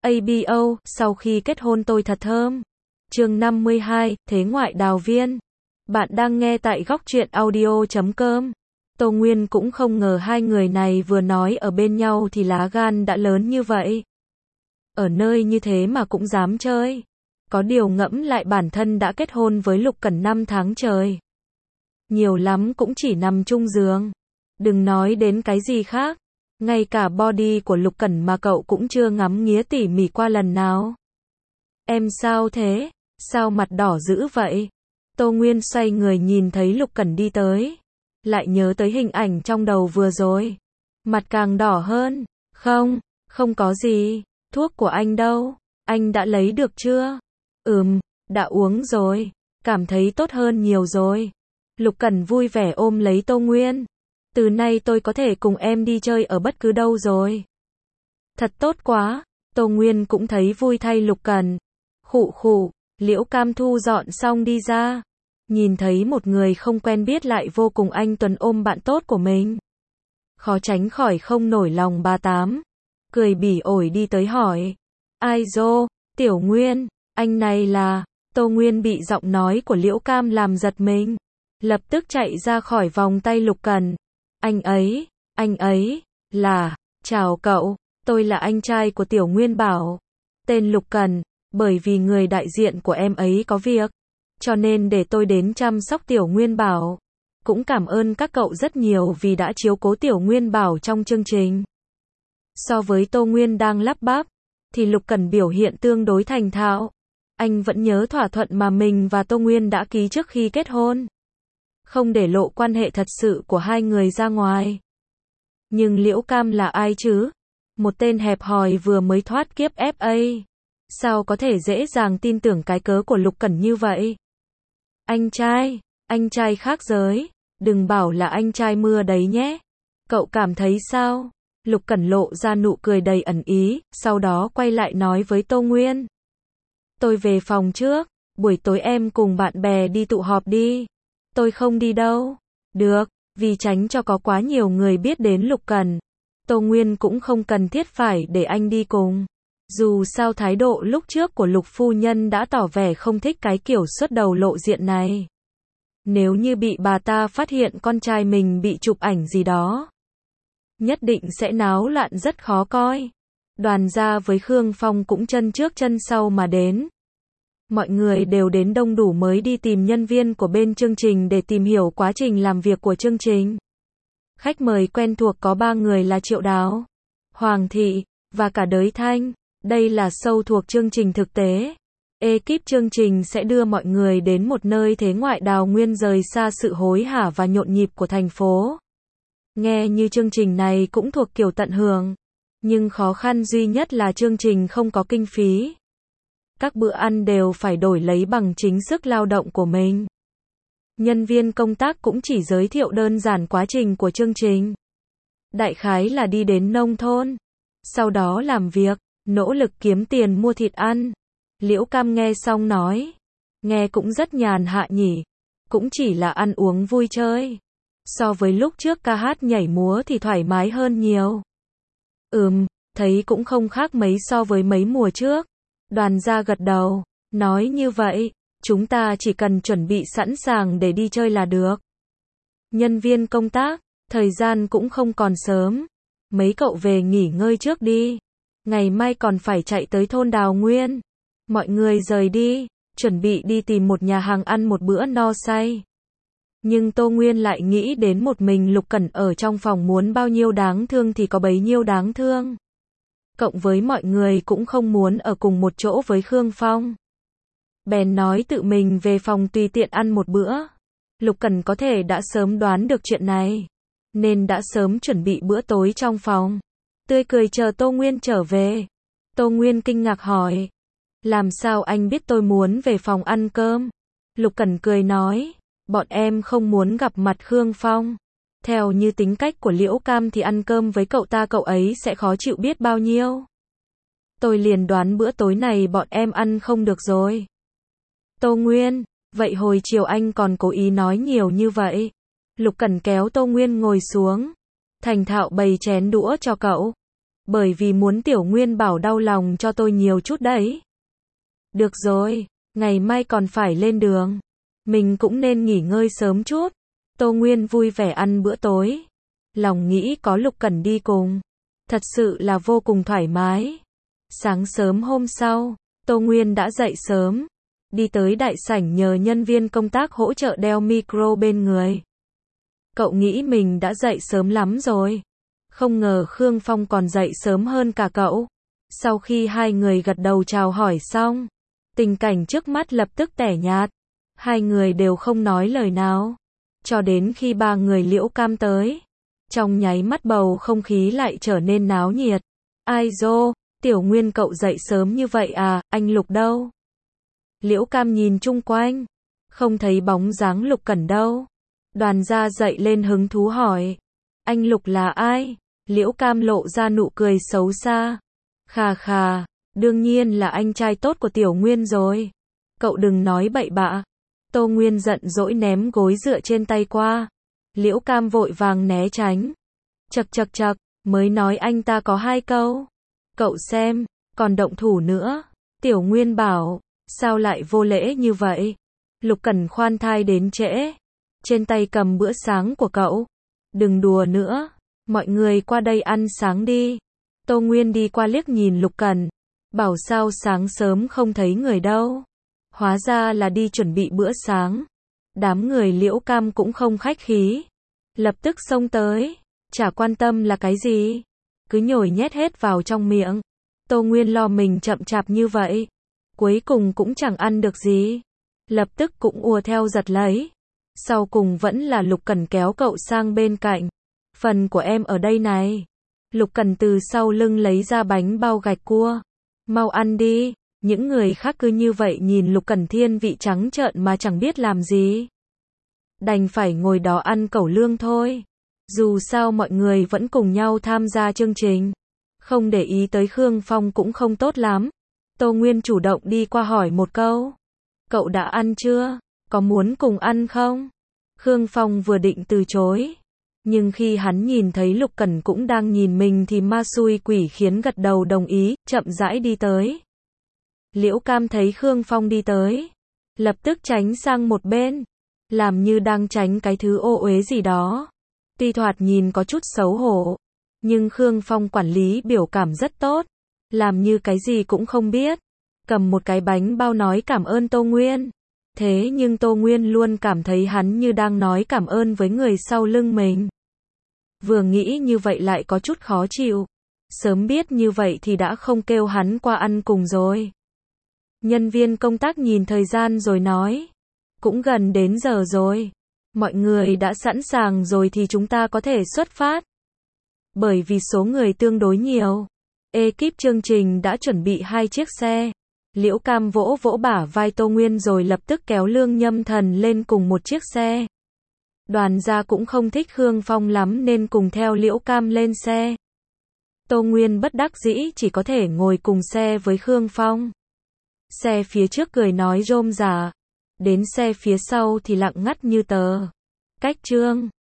ABO, sau khi kết hôn tôi thật thơm. Chương 52, Thế ngoại đào viên. Bạn đang nghe tại góc truyện audio.com. Tô Nguyên cũng không ngờ hai người này vừa nói ở bên nhau thì lá gan đã lớn như vậy. Ở nơi như thế mà cũng dám chơi. Có điều ngẫm lại bản thân đã kết hôn với Lục Cẩn 5 tháng trời. Nhiều lắm cũng chỉ nằm chung giường. Đừng nói đến cái gì khác. Ngay cả body của Lục Cẩn mà cậu cũng chưa ngắm nghía tỉ mỉ qua lần nào. Em sao thế? Sao mặt đỏ dữ vậy? Tô Nguyên xoay người nhìn thấy Lục Cẩn đi tới. Lại nhớ tới hình ảnh trong đầu vừa rồi. Mặt càng đỏ hơn. Không có gì. Thuốc của anh đâu? Anh đã lấy được chưa? Đã uống rồi. Cảm thấy tốt hơn nhiều rồi. Lục Cẩn vui vẻ ôm lấy Tô Nguyên. Từ nay tôi có thể cùng em đi chơi ở bất cứ đâu rồi. Thật tốt quá. Tô Nguyên cũng thấy vui thay Lục Cẩn. Khụ, Liễu Cam thu dọn xong đi ra. Nhìn thấy một người không quen biết lại vô cùng anh tuấn ôm bạn tốt của mình. Khó tránh khỏi không nổi lòng bà Tám. Cười bỉ ổi đi tới hỏi. Ai dô, Tiểu Nguyên, anh này là... Tô Nguyên bị giọng nói của Liễu Cam làm giật mình. Lập tức chạy ra khỏi vòng tay Lục Cẩn. Anh ấy, là... Chào cậu, tôi là anh trai của Tiểu Nguyên Bảo. Tên Lục Cẩn, bởi vì người đại diện của em ấy có việc. Cho nên để tôi đến chăm sóc Tiểu Nguyên Bảo. Cũng cảm ơn các cậu rất nhiều vì đã chiếu cố Tiểu Nguyên Bảo trong chương trình. So với Tô Nguyên đang lắp bắp, thì Lục Cẩn biểu hiện tương đối thành thạo. Anh vẫn nhớ thỏa thuận mà mình và Tô Nguyên đã ký trước khi kết hôn. Không để lộ quan hệ thật sự của hai người ra ngoài. Nhưng Liễu Cam là ai chứ? Một tên hẹp hòi vừa mới thoát kiếp FA. Sao có thể dễ dàng tin tưởng cái cớ của Lục Cẩn như vậy? Anh trai khác giới. Đừng bảo là anh trai mưa đấy nhé. Cậu cảm thấy sao? Lục Cẩn lộ ra nụ cười đầy ẩn ý, sau đó quay lại nói với Tô Nguyên. Tôi về phòng trước, buổi tối em cùng bạn bè đi tụ họp đi. Tôi không đi đâu. Được, vì tránh cho có quá nhiều người biết đến Lục Cẩn. Tô Nguyên cũng không cần thiết phải để anh đi cùng. Dù sao thái độ lúc trước của Lục phu nhân đã tỏ vẻ không thích cái kiểu xuất đầu lộ diện này. Nếu như bị bà ta phát hiện con trai mình bị chụp ảnh gì đó, nhất định sẽ náo loạn rất khó coi. Đoàn gia với Khương Phong cũng chân trước chân sau mà đến. Mọi người đều đến đông đủ mới đi tìm nhân viên của bên chương trình để tìm hiểu quá trình làm việc của chương trình. Khách mời quen thuộc có 3 người là Triệu Đào, Hoàng Thị, và cả Đới Thanh. Đây là show thuộc chương trình thực tế. Ekip chương trình sẽ đưa mọi người đến một nơi thế ngoại đào nguyên rời xa sự hối hả và nhộn nhịp của thành phố. Nghe như chương trình này cũng thuộc kiểu tận hưởng. Nhưng khó khăn duy nhất là chương trình không có kinh phí. Các bữa ăn đều phải đổi lấy bằng chính sức lao động của mình. Nhân viên công tác cũng chỉ giới thiệu đơn giản quá trình của chương trình. Đại khái là đi đến nông thôn. Sau đó làm việc, nỗ lực kiếm tiền mua thịt ăn. Liễu Cam nghe xong nói. Nghe cũng rất nhàn hạ nhỉ. Cũng chỉ là ăn uống vui chơi. So với lúc trước ca hát nhảy múa thì thoải mái hơn nhiều. Thấy cũng không khác mấy so với mấy mùa trước. Đoàn gia gật đầu, nói như vậy, chúng ta chỉ cần chuẩn bị sẵn sàng để đi chơi là được. Nhân viên công tác, thời gian cũng không còn sớm. Mấy cậu về nghỉ ngơi trước đi. Ngày mai còn phải chạy tới thôn Đào Nguyên. Mọi người rời đi, chuẩn bị đi tìm một nhà hàng ăn một bữa no say. Nhưng Tô Nguyên lại nghĩ đến một mình Lục Cẩn ở trong phòng muốn bao nhiêu đáng thương thì có bấy nhiêu đáng thương. Cộng với mọi người cũng không muốn ở cùng một chỗ với Khương Phong. Bèn nói tự mình về phòng tùy tiện ăn một bữa. Lục Cẩn có thể đã sớm đoán được chuyện này, nên đã sớm chuẩn bị bữa tối trong phòng. Tươi cười chờ Tô Nguyên trở về. Tô Nguyên kinh ngạc hỏi. Làm sao anh biết tôi muốn về phòng ăn cơm? Lục Cẩn cười nói. Bọn em không muốn gặp mặt Khương Phong. Theo như tính cách của Liễu Cam thì ăn cơm với cậu ta cậu ấy sẽ khó chịu biết bao nhiêu. Tôi liền đoán bữa tối này bọn em ăn không được rồi. Tô Nguyên, vậy hồi chiều anh còn cố ý nói nhiều như vậy. Lục Cẩn kéo Tô Nguyên ngồi xuống. Thành thạo bày chén đũa cho cậu. Bởi vì muốn Tiểu Nguyên Bảo đau lòng cho tôi nhiều chút đấy. Được rồi, ngày mai còn phải lên đường. Mình cũng nên nghỉ ngơi sớm chút. Tô Nguyên vui vẻ ăn bữa tối. Lòng nghĩ có Lục Cẩn đi cùng. Thật sự là vô cùng thoải mái. Sáng sớm hôm sau, Tô Nguyên đã dậy sớm. Đi tới đại sảnh nhờ nhân viên công tác hỗ trợ đeo micro bên người. Cậu nghĩ mình đã dậy sớm lắm rồi. Không ngờ Khương Phong còn dậy sớm hơn cả cậu. Sau khi hai người gật đầu chào hỏi xong, tình cảnh trước mắt lập tức tẻ nhạt. Hai người đều không nói lời nào. Cho đến khi ba người Liễu Cam tới. Trong nháy mắt bầu không khí lại trở nên náo nhiệt. Ai dô, Tiểu Nguyên cậu dậy sớm như vậy à, anh Lục đâu? Liễu Cam nhìn chung quanh. Không thấy bóng dáng Lục Cẩn đâu. Đoàn gia dậy lên hứng thú hỏi. Anh Lục là ai? Liễu Cam lộ ra nụ cười xấu xa. Khà khà, đương nhiên là anh trai tốt của Tiểu Nguyên rồi. Cậu đừng nói bậy bạ. Tô Nguyên giận dỗi ném gối dựa trên tay qua. Liễu Cam vội vàng né tránh. Chậc chậc chậc, mới nói anh ta có 2 câu. Cậu xem, còn động thủ nữa. Tiểu Nguyên bảo, sao lại vô lễ như vậy? Lục Cẩn khoan thai đến trễ. Trên tay cầm bữa sáng của cậu. Đừng đùa nữa. Mọi người qua đây ăn sáng đi. Tô Nguyên đi qua liếc nhìn Lục Cẩn. Bảo sao sáng sớm không thấy người đâu. Hóa ra là đi chuẩn bị bữa sáng. Đám người Liễu Cam cũng không khách khí. Lập tức xông tới. Chả quan tâm là cái gì. Cứ nhồi nhét hết vào trong miệng. Tô Nguyên lo mình chậm chạp như vậy. Cuối cùng cũng chẳng ăn được gì. Lập tức cũng ùa theo giật lấy. Sau cùng vẫn là Lục Cẩn kéo cậu sang bên cạnh. Phần của em ở đây này. Lục Cẩn từ sau lưng lấy ra bánh bao gạch cua. Mau ăn đi. Những người khác cứ như vậy nhìn Lục Cẩn thiên vị trắng trợn mà chẳng biết làm gì. Đành phải ngồi đó ăn cẩu lương thôi. Dù sao mọi người vẫn cùng nhau tham gia chương trình. Không để ý tới Khương Phong cũng không tốt lắm. Tô Nguyên chủ động đi qua hỏi một câu. Cậu đã ăn chưa? Có muốn cùng ăn không? Khương Phong vừa định từ chối. Nhưng khi hắn nhìn thấy Lục Cẩn cũng đang nhìn mình thì ma xui quỷ khiến gật đầu đồng ý, chậm rãi đi tới. Liễu Cam thấy Khương Phong đi tới. Lập tức tránh sang một bên. Làm như đang tránh cái thứ ô uế gì đó. Tuy thoạt nhìn có chút xấu hổ. Nhưng Khương Phong quản lý biểu cảm rất tốt. Làm như cái gì cũng không biết. Cầm một cái bánh bao nói cảm ơn Tô Nguyên. Thế nhưng Tô Nguyên luôn cảm thấy hắn như đang nói cảm ơn với người sau lưng mình. Vừa nghĩ như vậy lại có chút khó chịu. Sớm biết như vậy thì đã không kêu hắn qua ăn cùng rồi. Nhân viên công tác nhìn thời gian rồi nói. Cũng gần đến giờ rồi. Mọi người đã sẵn sàng rồi thì chúng ta có thể xuất phát. Bởi vì số người tương đối nhiều. Ekip chương trình đã chuẩn bị 2 chiếc xe. Liễu Cam vỗ vỗ bả vai Tô Nguyên rồi lập tức kéo Lương Nhâm Thần lên cùng một chiếc xe. Đoàn gia cũng không thích Khương Phong lắm nên cùng theo Liễu Cam lên xe. Tô Nguyên bất đắc dĩ chỉ có thể ngồi cùng xe với Khương Phong. Xe phía trước cười nói rôm rả. Đến xe phía sau thì lặng ngắt như tờ. Cách chương